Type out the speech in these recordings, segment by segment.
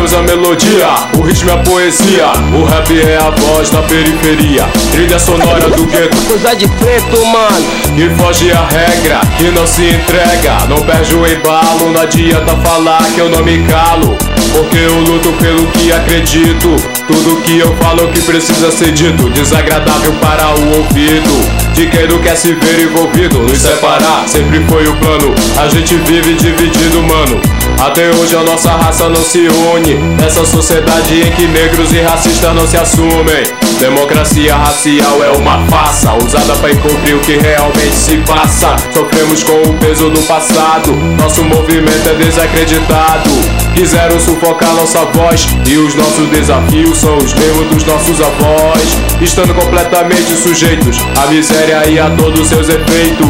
temos a melodia, o ritmo é a poesia, o rap é a voz da periferia, trilha sonora do gueto, coisa de preto, mano, que foge a regra, que não se entrega, não perde o embalo, não adianta falar que eu não me calo, porque eu luto pelo que acredito, tudo que eu falo que precisa ser dito, desagradável para o ouvido, de quem não quer se ver envolvido, nos separar sempre foi o plano, a gente vive dividido, mano. Até hoje a nossa raça não se une, nessa sociedade em que negros e racistas não se assumem. Democracia racial é uma farsa, usada pra encobrir o que realmente se passa. Sofremos com o peso do passado, nosso movimento é desacreditado. Quiseram sufocar nossa voz, e os nossos desafios são os mesmos dos nossos avós, estando completamente sujeitos à miséria e a todos os seus efeitos.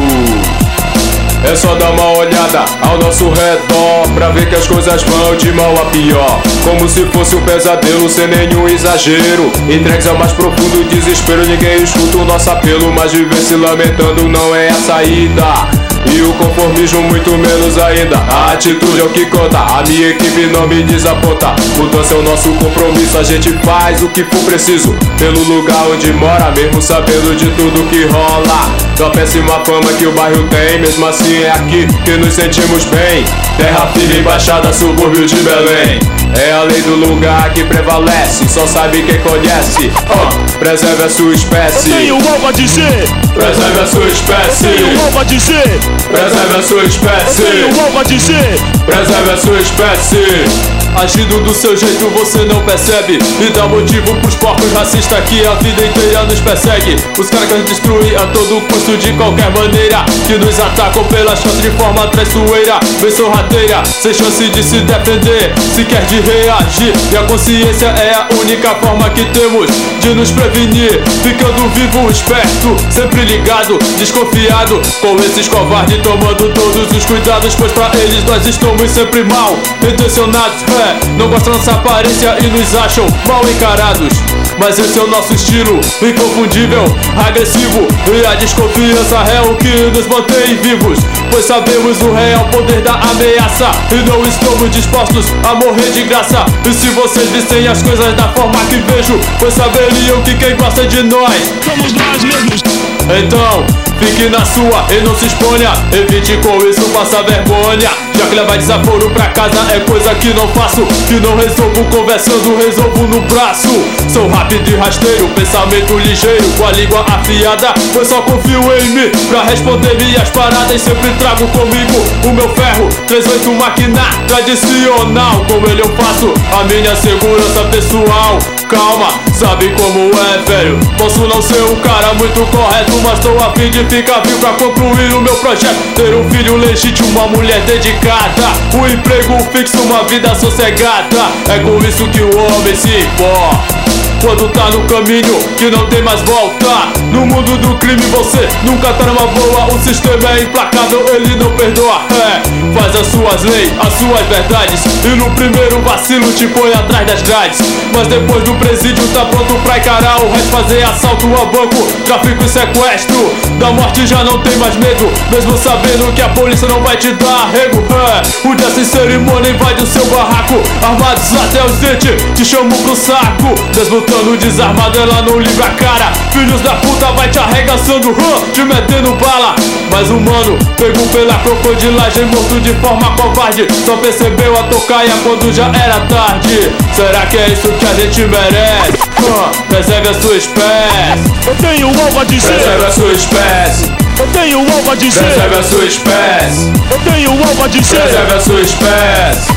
É só dar uma olhada ao nosso redor pra ver que as coisas vão de mal a pior, como se fosse um pesadelo sem nenhum exagero. Entregues ao mais profundo desespero, ninguém escuta o nosso apelo, mas viver se lamentando não é a saída. E o conformismo muito menos ainda, a atitude é o que conta, a minha equipe não me desaponta. Mudança é o nosso compromisso, a gente faz o que for preciso pelo lugar onde mora, mesmo sabendo de tudo que rola. Da péssima fama que o bairro tem, mesmo assim é aqui que nos sentimos bem. Terra firme, embaixada, subúrbio de Belém. É a lei do lugar que prevalece, só sabe quem conhece. Preserve a sua espécie. Eu tenho algo a dizer. Preserve a sua espécie. Eu tenho algo a dizer. Preserve a sua espécie. Eu tenho algo a dizer. Preserve a sua espécie. Agindo do seu jeito você não percebe, e dá motivo pros porcos racistas que a vida inteira nos persegue. Os caras que nos destruem a todo custo de qualquer maneira, que nos atacam pelas costas de forma traiçoeira, bem sorrateira, sem chance de se defender, sequer de reagir. E a consciência é a única forma que temos de nos prevenir, ficando vivo, esperto, sempre ligado, desconfiado com esses covardes, tomando todos os cuidados, pois pra eles nós estamos sempre mal intencionados. Não gostam da nossa aparência e nos acham mal encarados, mas esse é o nosso estilo, inconfundível, agressivo, e a desconfiança é o que nos mantém vivos, pois sabemos o real poder da ameaça e não estamos dispostos a morrer de graça. E se vocês vissem as coisas da forma que vejo, pois saberiam que quem gosta de nós somos nós mesmos. Então, fique na sua e não se exponha, evite com isso passar vergonha, já que levar desaforo pra casa é coisa que não faço, que não resolvo conversando, resolvo no braço. Sou rápido e rasteiro, pensamento ligeiro, com a língua afiada, pois só confio em mim pra responder minhas paradas. Sempre trago comigo o meu ferro 38 máquina tradicional, com ele eu faço a minha segurança pessoal. Calma, sabe como é, velho, posso não ser um cara muito correto, mas tô a fim de ficar vivo pra concluir o meu projeto. Ter um filho legítimo, uma mulher dedicada, um emprego fixo, uma vida sossegada. É com isso que o homem se importa quando tá no caminho que não tem mais volta. No mundo do crime você nunca tá numa boa, o sistema é implacável, ele não perdoa. Faz as suas leis, as suas verdades, e no primeiro vacilo te põe atrás das grades, mas depois do presídio tá pronto pra encarar o resto, fazer assalto a banco, tráfico e sequestro. Da morte já não tem mais medo, mesmo sabendo que a polícia não vai te dar arrego. O dia sem cerimônia invade o seu barraco, armados até os dentes, te chamam pro saco. Desmontando desarmado, ela não livra a cara, filhos da puta vai te arregaçando, te metendo bala. Mas o mano pegou pela crocodilagem, morto de forma covarde, só percebeu a tocaia quando já era tarde. Será que é isso que a gente merece? Preserve a sua espécie. Eu tenho algo a dizer. Preserve a sua espécie. Eu tenho algo a dizer. Preserve a sua espécie. Eu tenho algo a dizer. Preserve a sua espécie.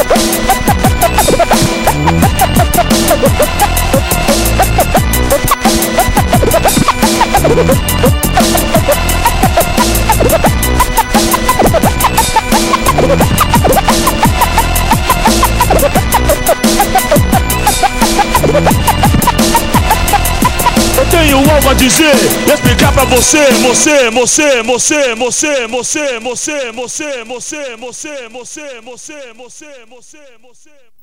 Eu tenho algo a dizer, explicar pra você, você.